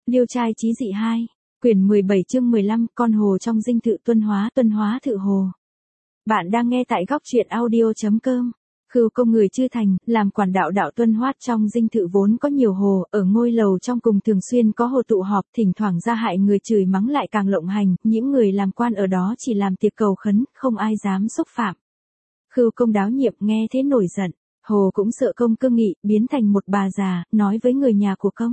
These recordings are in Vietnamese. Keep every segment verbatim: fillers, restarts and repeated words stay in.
Liêu trai chí dị hai, quyển mười bảy chương mười lăm, con hồ trong dinh thự tuân hóa, tuân hóa thự hồ. Bạn đang nghe tại góc truyện audio.com. Khưu công người Chư Thành, làm quản đạo đạo tuân hoát trong dinh thự vốn có nhiều hồ, ở ngôi lầu trong cùng thường xuyên có hồ tụ họp, thỉnh thoảng ra hại người chửi mắng lại càng lộng hành, những người làm quan ở đó chỉ làm tiệc cầu khấn, không ai dám xúc phạm. Khưu công đáo nhiệm nghe thế nổi giận, hồ cũng sợ công cương nghị, biến thành một bà già, nói với người nhà của công.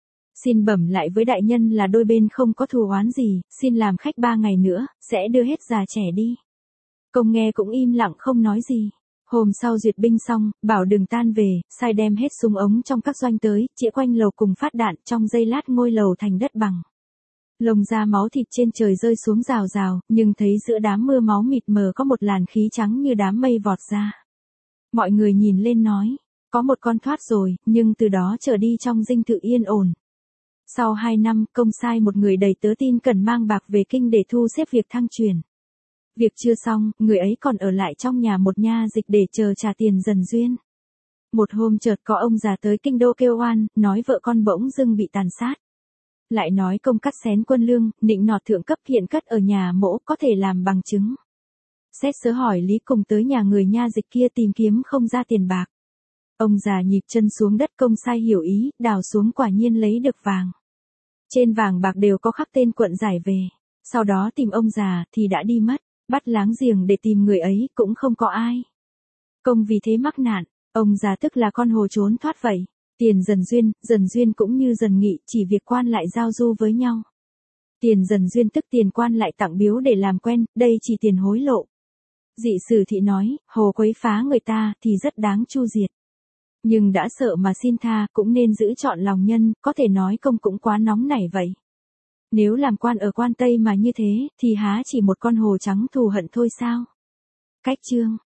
Xin bẩm lại với đại nhân là đôi bên không có thù oán gì, xin làm khách ba ngày nữa, sẽ đưa hết già trẻ đi. Công nghe cũng im lặng không nói gì. Hôm sau duyệt binh xong, bảo đừng tan về, sai đem hết súng ống trong các doanh tới, chĩa quanh lầu cùng phát đạn, trong giây lát ngôi lầu thành đất bằng. Lồng da máu thịt trên trời rơi xuống rào rào, nhưng thấy giữa đám mưa máu mịt mờ có một làn khí trắng như đám mây vọt ra. Mọi người nhìn lên nói, có một con thoát rồi, nhưng từ đó trở đi trong dinh thự yên ổn. Sau hai năm, công sai một người đầy tớ tin cần mang bạc về kinh để thu xếp việc thăng truyền. Việc chưa xong, người ấy còn ở lại trong nhà một nha dịch để chờ trả tiền dần duyên. Một hôm chợt có ông già tới kinh đô kêu oan, nói vợ con bỗng dưng bị tàn sát. Lại nói công cắt xén quân lương, nịnh nọt thượng cấp hiện cất ở nhà mỗ có thể làm bằng chứng. Xét sớ hỏi lý cùng tới nhà người nha dịch kia tìm kiếm không ra tiền bạc. Ông già nhịp chân xuống đất, công sai hiểu ý, đào xuống quả nhiên lấy được vàng. Trên vàng bạc đều có khắc tên quận giải về. Sau đó tìm ông già thì đã đi mất, bắt láng giềng để tìm người ấy cũng không có ai. Công vì thế mắc nạn, ông già tức là con hồ trốn thoát vậy. Tiền dần duyên, dần duyên cũng như dần nghị, chỉ việc quan lại giao du với nhau. Tiền dần duyên tức tiền quan lại tặng biếu để làm quen, đây chỉ tiền hối lộ. Dị sử thị nói, hồ quấy phá người ta thì rất đáng chu diệt. Nhưng đã sợ mà xin tha cũng nên giữ trọn lòng nhân, có thể nói công cũng quá nóng nảy vậy. Nếu làm quan ở quan Tây mà như thế, thì há chỉ một con hồ trắng thù hận thôi sao? Cách chương,